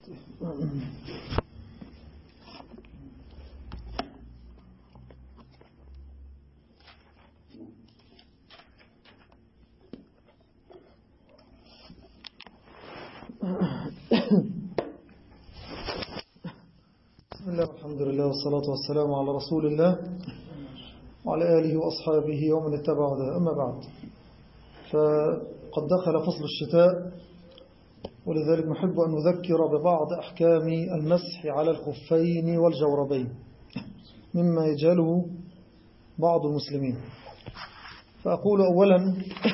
بسم الله والحمد لله والصلاة والسلام على رسول الله وعلى آله وأصحابه ومن اتبع هداه. أما بعد، فقد دخل فصل الشتاء، ولذلك نحب أن نذكر ببعض أحكام المسح على الخفين والجوربين مما يجهله بعض المسلمين. فأقول أولا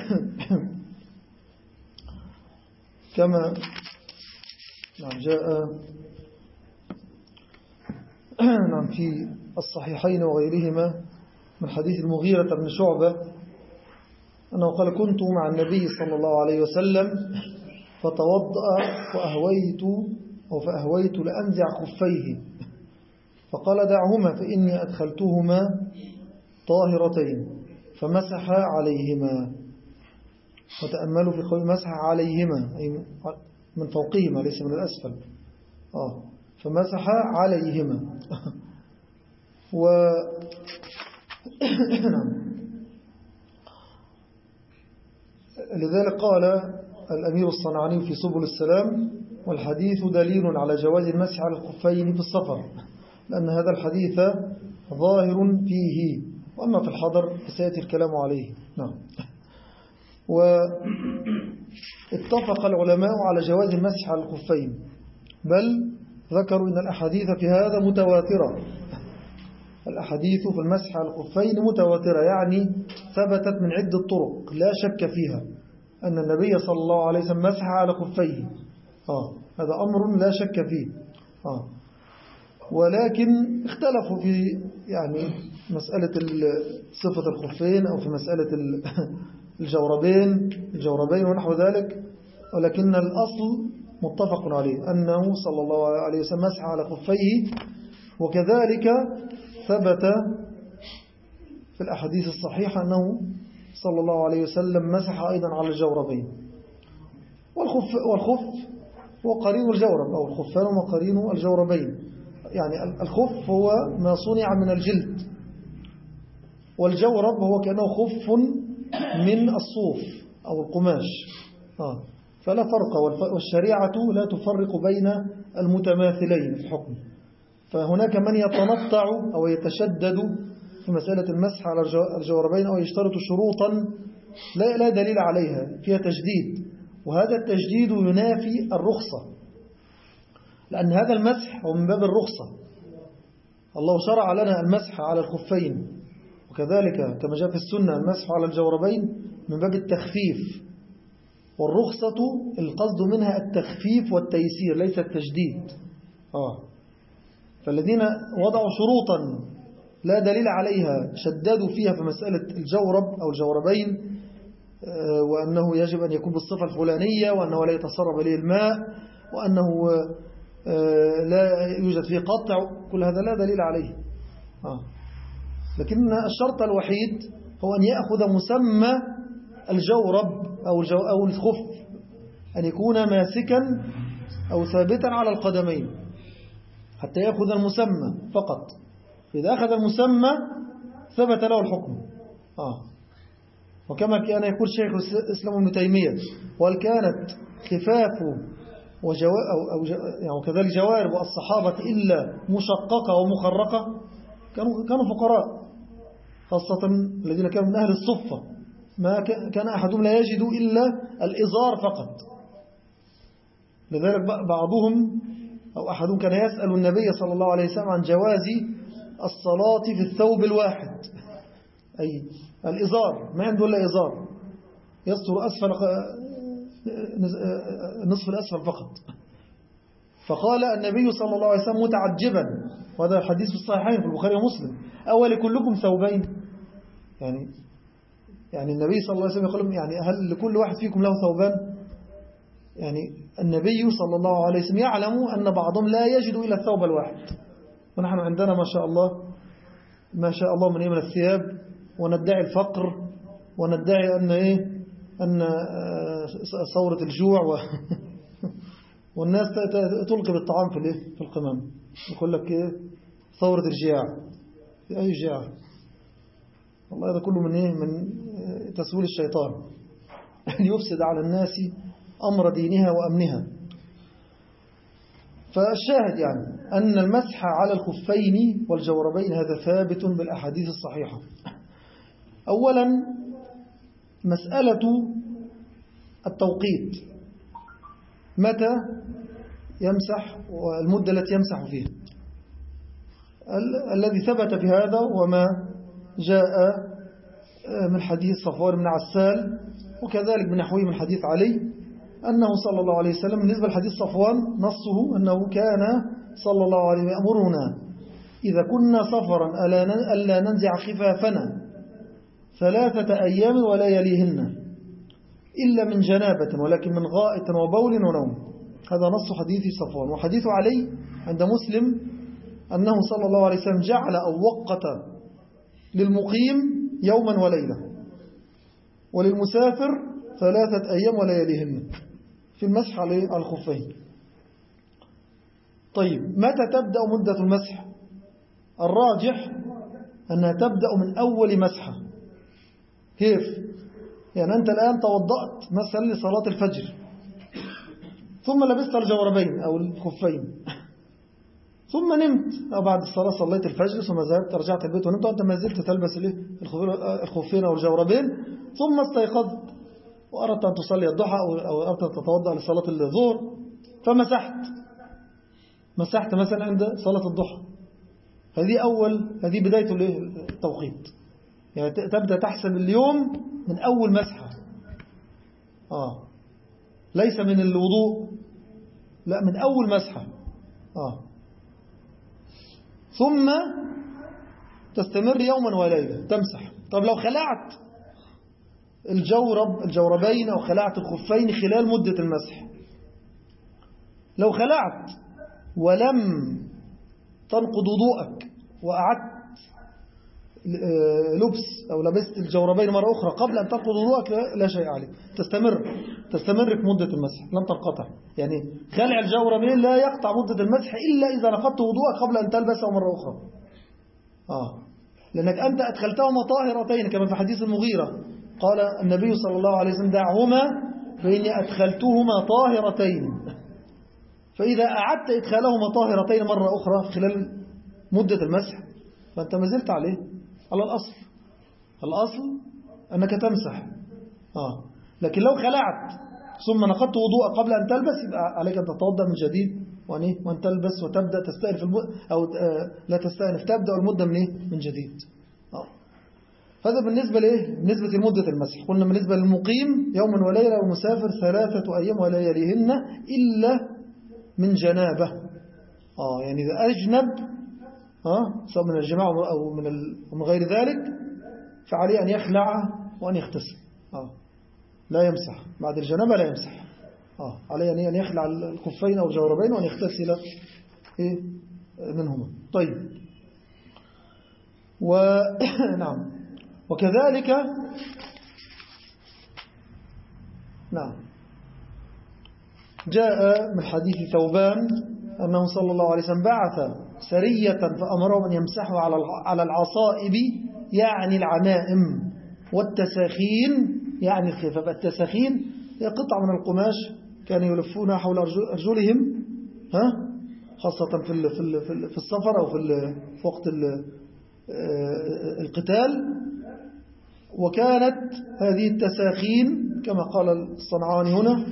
كما جاء في الصحيحين وغيرهما من حديث المغيرة بن شعبة أنه قال: كنت مع النبي صلى الله عليه وسلم فتوضأ فأهويت لأنزع خفيه، فقال: دعهما فإني أدخلتهما طاهرتين، فمسح عليهما. وتأملوا في قول مسح عليهما، أي من فوقهما ليس من الأسفل. فمسح عليهما. لذلك قال الأمير الصنعاني في سبل السلام: والحديث دليل على جواز المسح على الخفين في السفر، لأن هذا الحديث ظاهر فيه، وأما في الحضر فسيأتي الكلام عليه. واتفق العلماء على جواز المسح على الخفين، بل ذكروا أن الأحاديث في هذا متواترة. الأحاديث في المسح على الخفين متواترة، يعني ثبتت من عدة طرق لا شك فيها أن النبي صلى الله عليه وسلم مسح على خفيه. هذا أمر لا شك فيه. ولكن اختلفوا في مسألة صفة الخفين، أو في مسألة الجوربين ونحو ذلك، ولكن الأصل متفق عليه أنه صلى الله عليه وسلم مسح على خفيه. وكذلك ثبت في الأحاديث الصحيحة أنه صلى الله عليه وسلم مسح أيضا على الجوربين. والخف هو قرين الجورب، أو الخفان هو قرين الجوربين. يعني الخف هو ما صنع من الجلد، والجورب هو كأنه خف من الصوف أو القماش. فلا فرق، والشريعة لا تفرق بين المتماثلين في الحكم. فهناك من يتنطع أو يتشدد في مسألة المسح على الجوربين، أو يشترط شروطا لا دليل عليها، فيها تجديد، وهذا التجديد ينافي الرخصة، لأن هذا المسح هو من باب الرخصة. الله شرع لنا المسح على الخفين، وكذلك كما جاء في السنة المسح على الجوربين من باب التخفيف، والرخصة القصد منها التخفيف والتيسير ليس التجديد. فالذين وضعوا شروطا لا دليل عليها شددوا فيها في مسألة الجورب أو الجوربين، وأنه يجب أن يكون بالصفة الفلانية، وأنه لا يتسرب إليه الماء، وأنه لا يوجد فيه قطع، كل هذا لا دليل عليه. لكن الشرط الوحيد هو أن يأخذ مسمى الجورب أو الخف، أن يكون ماسكا أو ثابتا على القدمين حتى يأخذ المسمى فقط. فإذا أخذ المسمى ثبت له الحكم. وكما كان يقول شيخ الإسلام ابن تيمية: وهل كانت خفاف وكذلك جوارب الصحابة إلا مشققة ومخرقة؟ كانوا فقراء، خاصة الذين كانوا من أهل الصفة، ما كان أحدهم لا يجد إلا الإزار فقط. لذلك بعضهم أو أحدهم كان يسأل النبي صلى الله عليه وسلم عن جواز الصلاة في الثوب الواحد، أي الإزار، ما عنده إلا إزار يستر أسفل نصف الأسفل فقط. فقال النبي صلى الله عليه وسلم متعجبا، وهذا الحديث في الصحيحين في البخاري ومسلم: أول كلكم ثوبين؟ يعني النبي صلى الله عليه وسلم يقول: هل لكل واحد فيكم له ثوبان؟ النبي صلى الله عليه وسلم يعلم أن بعضهم لا يجد إلا الثوب الواحد، ونحن عندنا ما شاء الله من الثياب، وندعي الفقر، وندعي أن ثورة الجوع والناس تلقي بالطعام في القمام، يقول لك إيه ثورة الجياع. في أي جياع؟ والله هذا كله من تسويل الشيطان يفسد على الناس أمر دينها وأمنها. فالشاهد يعني أن المسح على الخفين والجوربين هذا ثابت بالأحاديث الصحيحة. أولا مسألة التوقيت، متى يمسح والمدة التي يمسح فيها، الذي ثبت في هذا وما جاء من حديث صفوان بن عسال وكذلك من نحوه من حديث علي أنه صلى الله عليه وسلم بالنسبة لحديث صفوان نصه أنه كان صلى الله عليه وسلم يأمرنا إذا كنا سفرا ألا ننزع خفافنا 3 أيام ولا يليهن إلا من جنابة ولكن من غائط وبول ونوم. هذا نص حديث صفوان. وحديث علي عند مسلم أنه صلى الله عليه وسلم جعل أو وقت للمقيم يوما وليلة وللمسافر 3 أيام ولا يليهن في المسح على الخفين. طيب متى تبدأ مدة المسح؟ الراجح أنها تبدأ من أول مسحة. كيف؟ يعني أنت الآن توضأت مثلا لصلاة الفجر ثم لبست الجوربين أو الخفين ثم نمت أو بعد الصلاة صليت الفجر ثم ذهبت رجعت البيت ونمت وأنت ما زلت تلبس الخفين أو الجوربين ثم استيقظت وأردت أن تصلي الضحى أو أردت أن تتوضأ لصلاة الظهر مسحت مثلا عند صلاة الضحى. هذه بداية التوقيت، يعني تبدأ تحسب اليوم من أول مسحة. ليس من الوضوء، لا من أول مسحة. ثم تستمر يوما وليلة تمسح. طب لو خلعت الجوربين أو خلعت الخفين خلال مدة المسح، لو خلعت ولم تنقض وضوءك وأعدت لبس أو لبست الجوربين مرة أخرى قبل أن تنقض وضوءك لا شيء عليك، تستمر في مدة المسح لم تنقطع. يعني خلع الجوربين لا يقطع مدة المسح إلا إذا نقضت وضوءك قبل أن تلبسه مرة أخرى. لأنك أنت أدخلتهما طاهرتين كما في حديث المغيرة قال النبي صلى الله عليه وسلم دعهما فإني أدخلتهما طاهرتين. فإذا أعدت إدخالهما طاهرتين مرة أخرى خلال مدة المسح فأنت ما زلت عليه على الأصل أنك تمسح. لكن لو خلعت ثم نقضت وضوء قبل أن تلبس يبقى عليك أن تتوضأ من جديد وأن تلبس وتبدأ تستأنف أو لا تستأنف تبدأ المدة من جديد. هذا بالنسبة لمدة المسح. قلنا بالنسبة للمقيم يوما وليلة والمسافر 3 أيام ولا يليهن إلا من جنابه. يعني إذا أجنب سواء من الجماعة أو من غير ذلك فعليه أن يخلع وأن يغتسل. لا يمسح بعد الجنابة، لا يمسح. عليه أن يخلع الخفين أو الجوربين وأن يغتسل منهما. طيب نعم. وكذلك نعم جاء من حديث ثوبان أنه صلى الله عليه وسلم بعث سرية فأمرهم أن يمسحوا على العصائب يعني العمائم والتساخين يعني الخفاف. التساخين هي قطعة من القماش كانوا يلفونها حول أرجلهم خاصة في السفر أو في وقت القتال. وكانت هذه التساخين كما قال الصنعاني هنا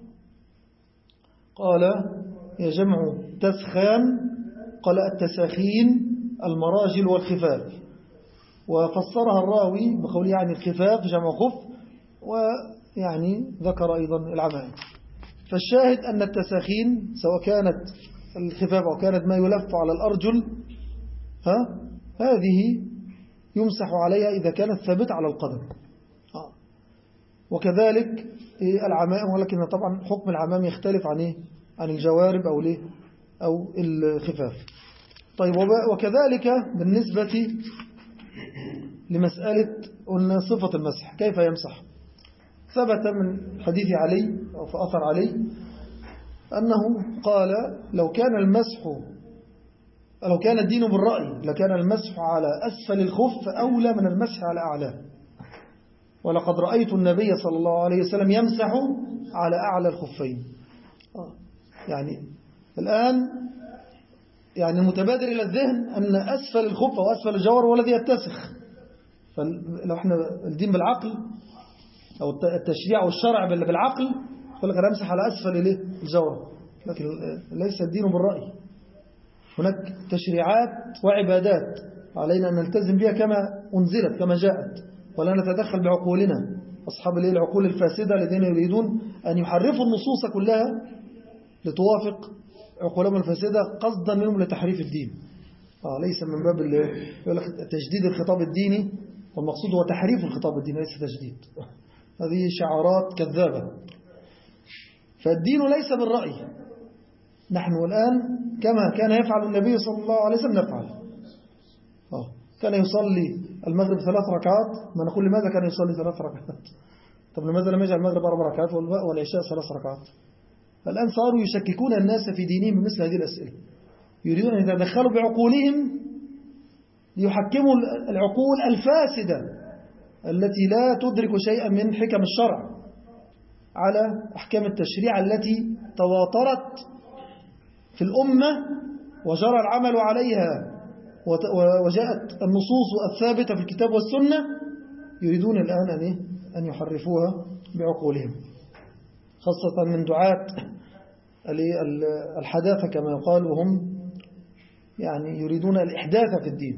قال هي جمع تسخان، قال التساخين المراجل والخفاف، وفسرها الراوي بقوله يعني الخفاف جمع خف، ويعني ذكر أيضا العمائم. فالشاهد أن التساخين سواء كانت الخفاف أو كانت ما يلف على الأرجل هذه يمسح عليها إذا كانت ثابتة على القدم. وكذلك العمائم، ولكن طبعا حكم العمائم يختلف عن الجوارب أو الخفاف. طيب وكذلك بالنسبة لمسألة قلنا صفة المسح كيف يمسح. ثبت من حديث علي أو في أثر علي أنه قال لو كان الدين بالرأي لكان المسح على أسفل الخف أولى من المسح على أعلاه. ولقد رأيت النبي صلى الله عليه وسلم يمسح على أعلى الخفين. يعني الآن يعني المتبادر إلى الذهن أن أسفل الخف أو أسفل الجور هو الذي يتسخ. فلو احنا الدين بالعقل أو التشريع والشرع بالعقل يقول لك أنا أمسح على أسفل الجور، لكن ليس الدين بالرأي. هناك تشريعات وعبادات علينا أن نلتزم بها كما أنزلت كما جاءت، ولا نتدخل بعقولنا. أصحاب العقول الفاسدة الذين يريدون أن يحرفوا النصوص كلها لتوافق عقولهم الفاسدة قصدا منهم لتحريف الدين. ليس من باب تجديد الخطاب الديني، والمقصود هو تحريف الخطاب الديني ليس تجديد. هذه شعارات كذابة. فالدين ليس بالرأي. نحن الآن كما كان يفعل النبي صلى الله عليه وسلم نفعل. كان يصلي المغرب 3 ركعات، ما نقول لماذا كان يصلي 3 ركعات؟ طب لماذا لم يجعل المغرب 4 ركعات والعشاء 3 ركعات؟ الآن صاروا يشككون الناس في دينهم بمثل هذه الأسئلة، يريدون أن يتدخلوا بعقولهم ليحكموا العقول الفاسدة التي لا تدرك شيئا من حكم الشرع على أحكام التشريع التي تواترت في الأمة وجرى العمل عليها وجاءت النصوص الثابتة في الكتاب والسنة. يريدون الآن أن يحرفوها بعقولهم، خاصة من دعاة الحداثة كما يقال، وهم يعني يريدون الإحداث في الدين.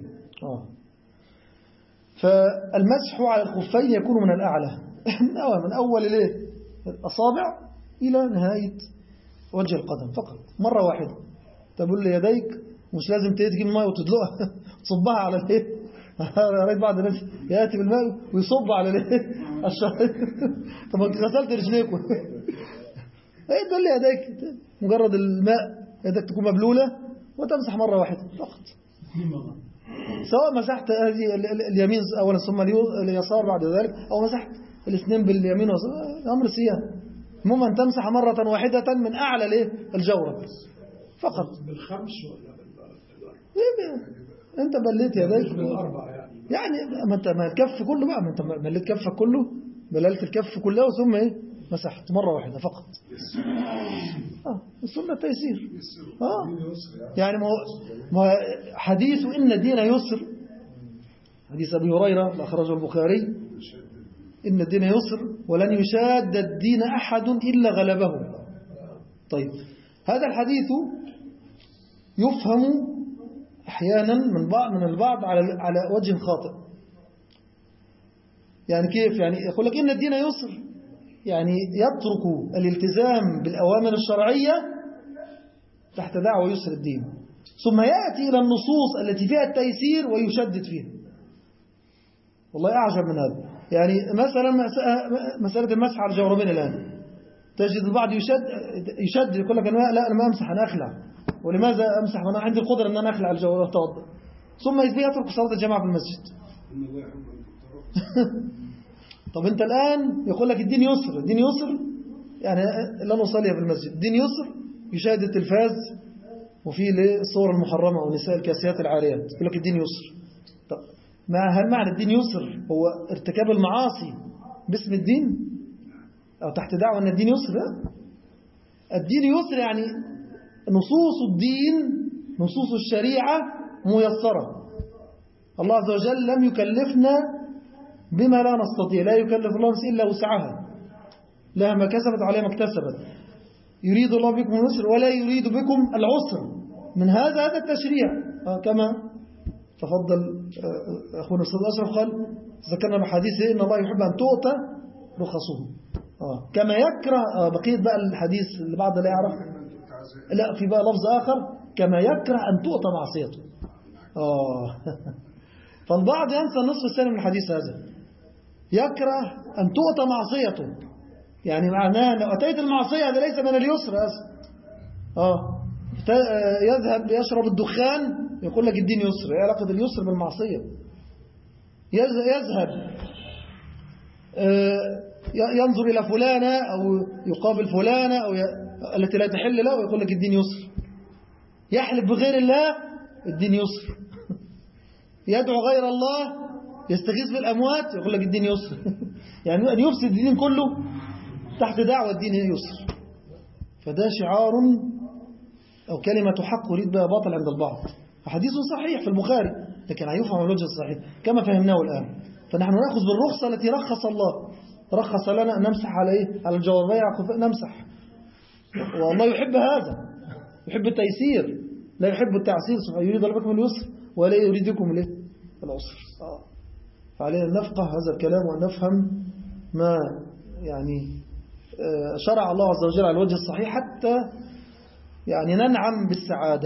فالمسح على الخفين يكون من الأعلى من أول الأصابع إلى نهاية وجه القدم فقط مرة واحدة. تقول لي يديك مش لازم تجيب الماء وتدلقها تصبها على رأيت بعض الناس يأتي بالماء ويصب على الشعر. طب انت غسلت رجليك تقول لي يديك مجرد الماء يدك تكون مبلولة وتمسح مرة واحدة فقط، سواء مسحت هذه اليمين أولا ثم اليسار بعد ذلك، أو مسحت الاثنين باليمين أمر سيان. المهم أن تمسح مرة واحدة من أعلى الجورة فقط. بالخمس ولا أنت بليت يديك بالأربع يعني ما أنت ما الكف كله بقى، ما أنت بليت كفك كله، بللت الكف كله ثم مسحت مرة واحدة فقط. السنة تيسير. يعني ما حديث إن الدين يسر، حديث أبي هريرة أخرجه البخاري، إن الدين يسر ولن يشاد الدين أحد إلا غلبه. طيب هذا الحديث يفهم أحيانا من البعض على وجه خاطئ. يعني كيف؟ يعني يقول لك إن الدين يسر، يعني يترك الالتزام بالأوامر الشرعية تحت دعوة يسر الدين، ثم يأتي إلى النصوص التي فيها التيسير ويشدد فيها. والله أعجب من هذا. يعني مثلا مسألة المسح على الجوربين الآن تجد البعض يشدد يقول لك لا أنا ما أمسح أنا أخلع. ولماذا أمسح وأنا عندي القدرة أن أنا أخلع الجورب أتوضأ، ثم يترك صلاة الجماعة في المسجد. طب أنت الآن يقول لك الدين يسر، الدين يسر يعني لا نصلي في المسجد، الدين يسر يشاهد التلفاز وفيه الصور المحرمة ونساء الكاسيات العاريات، يقول لك الدين يسر. طب هل معنى الدين يسر هو ارتكاب المعاصي باسم الدين أو تحت دعوة أن الدين يسر؟ لا، الدين يسر يعني نصوص الدين نصوص الشريعة ميسرة. الله عز وجل لم يكلفنا بما لا نستطيع، لا يكلف الله نفسا إلا وسعها، لها ما كسبت عليها ما اكتسبت. يريد الله بكم اليسر ولا يريد بكم العسر. من هذا التشريع كما تفضل أخونا الأستاذ أشرف قال ذكرنا بحديث إن الله يحب أن تؤتى رخصه، كما يكره بقية بقى الحديث اللي بعض لا يعرف، لا في بقى لفظ آخر كما يكره أن تؤتى معصيته. فالبعض ينسى النصف الثاني من الحديث هذا، يكره أن تؤتى معصيته، يعني معناه لو أتيت المعصية هذا ليس من اليسر أصلا. يذهب يشرب الدخان يقول لك الدين يسر، ايه علاقة اليسر بالمعصية؟ يذهب ينظر إلى فلانة أو يقابل فلانة التي لا تحل له ويقول لك الدين يسر. يحلف بغير الله الدين يسر. يدعو غير الله، يستغيث بالأموات، يقول لك الدين يسر. يعني أن يفسد الدين كله تحت دعوة الدين يسر. فده شعار أو كلمة حق يريد بها باطل عند البعض. حديث صحيح في البخاري لكن هيفهم على الوجه الصحيح كما فهمناه الآن. فنحن نأخذ بالرخصة التي رخص الله، رخص لنا أن نمسح على إيه؟ على الجواربية نمسح. والله يحب هذا، يحب التيسير، لا يحب التعسير سبحانه. يريد لكم اليسر ولا يريدكم العسر. فعلينا أن نفقه هذا الكلام وأن نفهم ما يعني شرع الله عز وجل على الوجه الصحيح حتى يعني ننعم بالسعادة.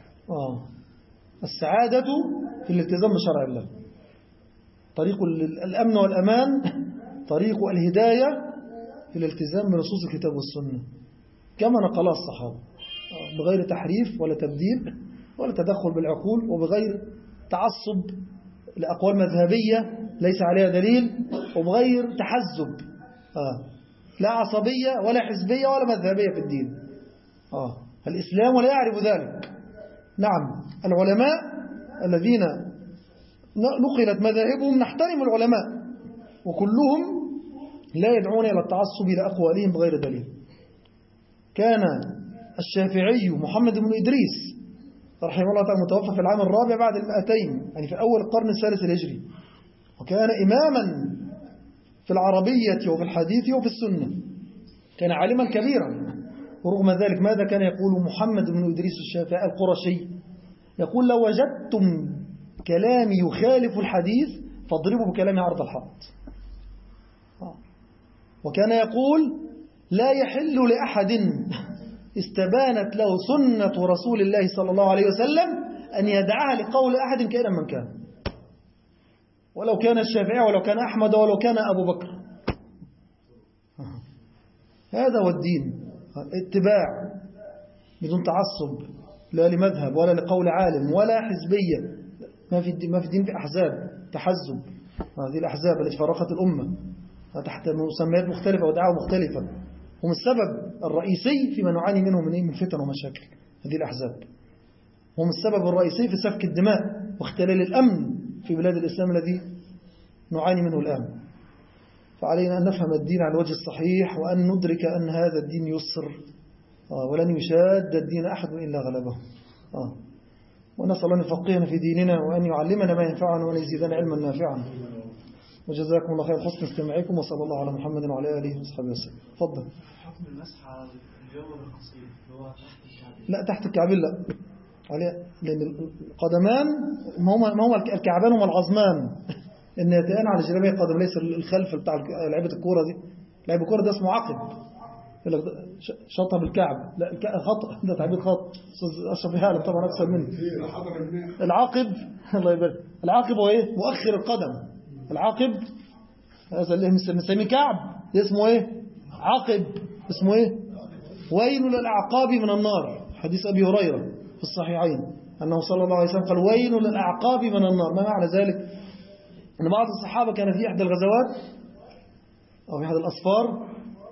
السعادة في الالتزام بشرع الله. طريق الأمن والأمان، طريق الهداية في الالتزام بنصوص الكتاب والسنة كما نقلها الصحابة، بغير تحريف ولا تبديل ولا تدخل بالعقول، وبغير تعصب لأقوال مذهبية ليس عليها دليل، وبغير تحزب لا عصبية ولا حزبية ولا مذهبية في الدين. الإسلام ولا يعرف ذلك. نعم العلماء الذين نقلت مذاهبهم نحترم العلماء، وكلهم لا يدعون إلى التعصب إلى أقوالهم بغير دليل. كان الشافعي محمد بن إدريس رحمه الله تعالى متوفى في العام 4 بعد 200، يعني في أول القرن الثالث الهجري، وكان إماما في العربية وفي الحديث وفي السنة، كان عالما كبيرا. ورغم ذلك ماذا كان يقول محمد بن إدريس الشافعي القرشي؟ يقول لو وجدتم كلامي يخالف الحديث فاضربوا بكلامي عرض الحائط. وكان يقول لا يحل لأحد استبانت له سنة رسول الله صلى الله عليه وسلم أن يدعها لقول أحد كائنا من كان، ولو كان الشافعي ولو كان أحمد ولو كان أبو بكر. هذا هو الدين، اتباع بدون تعصب، لا لمذهب ولا لقول عالم ولا حزبية. ما في الدين في أحزاب تحزب. هذه الأحزاب التي فرقت الأمة تحت مسميات مختلفة ودعوة مختلفة، هم السبب الرئيسي فيما نعاني منه من فتن ومشاكل. هذه الأحزاب هم السبب الرئيسي في سفك الدماء واختلال الأمن في بلاد الإسلام الذي نعاني منه الآن. فعلينا أن نفهم الدين على الوجه الصحيح، وأن ندرك أن هذا الدين يسر، ولن يشاد الدين أحد إلا غلبه. ونسأل الله أن يفقهنا في ديننا وأن يعلمنا ما ينفعنا وأن يزيدنا علما نافعا. وجزاكم الله خير حسن استماعكم، وصلى الله على محمد وعلى آله وصحبه وسلم. تفضل. حكم المسح على الجوار القصير اللي هو تحت الكعبين؟ لا تحت الكعبين لا، لأن القدمان ما هو الكعبان هما العظمان الناتئان على جلابيه القدم، ليس الخلف بتاع لعيبة الكورة دي. لعيب الكورة ده اسمه عقب، شطها بالكعب. لا خطأ، ده تعبير خطأ. أشرف هالم طبعا أكثر منه. العاقب الله يبارك، العاقب هو إيه؟ مؤخر القدم. العاقب هذا اللي مسميه كعب اسمه إيه؟ عاقب. اسمه إيه؟ ويل للأعقاب من النار. حديث أبي هريرة في الصحيحين أنه صلى الله عليه وسلم قال ويل للأعقاب من النار. ما معنى ذلك؟ أن بعض الصحابة كان في إحدى الغزوات أو في أحد الأسفار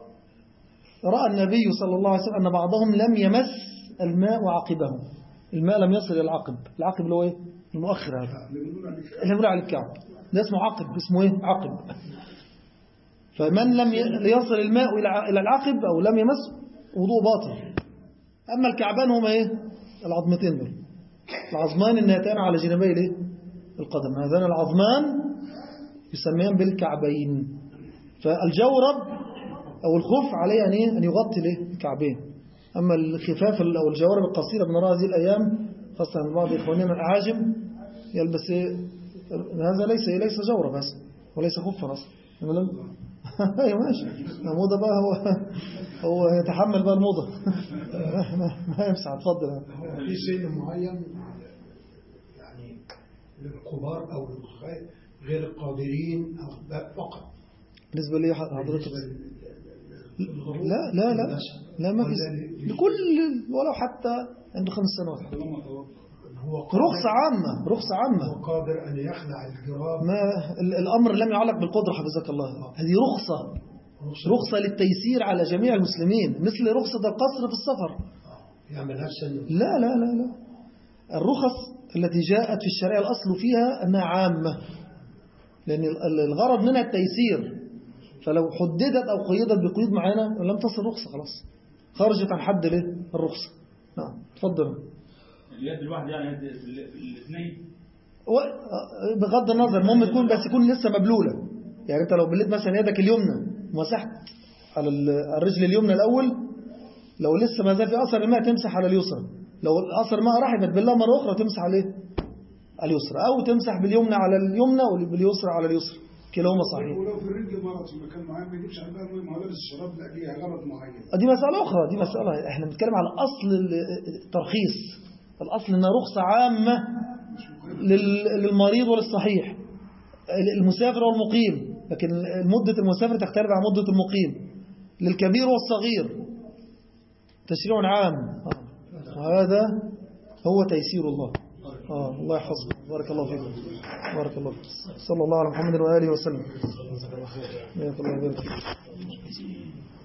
رأى النبي صلى الله عليه وسلم أن بعضهم لم يمس الماء وعقبه. الماء لم يصل إلى العقب. العقب اللي هو إيه؟ المؤخر هذا اللي يقول على الكعب، ده اسمه عقب. اسمه إيه؟ عقب. فمن لم يصل الماء إلى العقب أو لم يمس وضوء باطل. أما الكعبان هما إيه؟ العظمتين دول، العظمان الناتان على جنبي إيه؟ القدم. هذان العظمان يسميان بالكعبين. فالجورب أو الخف عليه أن يغطي الكعبين. أما الخفاف أو الجوارب القصيرة بنراها هذه الأيام خاصة من بعض إخواننا الأعاجم يلبس هذا ليس جورب بس وليس خفا بس. أيوة ماشي، الموضة بقى هو يتحمل بقى الموضة. ما يمسع. تفضل. في سن معين يعني للكبار أو غير القادرين أو فقط بالنسبة لي حضرتك؟ لا ما في لكل ولو حتى عنده 5 سنوات. رخصة عامة. هو قادر أن يخلع الجراب. ما الأمر لم يعلق بالقدرة حفظك الله. هذه رخصة رخصة للتيسير على جميع المسلمين، مثل رخصة القصر في السفر. يعملها سنة. لا لا لا لا، الرخص التي جاءت في الشريعة الأصل فيها أنها عامة، لأن الغرض منها التيسير، فلو حددت أو قيدت بقيود معينة لم تصل رخصة، خلاص خرجت عن حد الرخصة. نعم تفضل. اليد الواحدة يعني الاثنين بغض النظر، المهم تكون بس يكون لسه مبلولة. يعني أنت لو بليت مثلا يدك اليمنى مسحت على الرجل اليمنى الأول، لو لسه ما زال في أثر الماء تمسح على اليسرى، لو أثر الماء راح يبدلها مرة أخرى تمسح عليه على اليسرى، أو تمسح باليمنى على اليمنى وباليسرى على اليسرى، كلاهما صحيح. ولو في الرجل مرض في مكان معين ما يجيبش عليها المهم ملابس الشراب، لا ليها غرض معين. دي مسألة أخرى، دي مسألة احنا بنتكلم على أصل الترخيص. الأصل إنها رخصة عامة للمريض وللصحيح، المسافر والمقيم، لكن مدة المسافر تختلف عن مدة المقيم، للكبير والصغير تشريع عام. وهذا هو تيسير الله. الله يحفظك. بارك الله فيكم. بارك الله فيك. صلى الله على محمد وآله وسلم. الله يبارك فيك.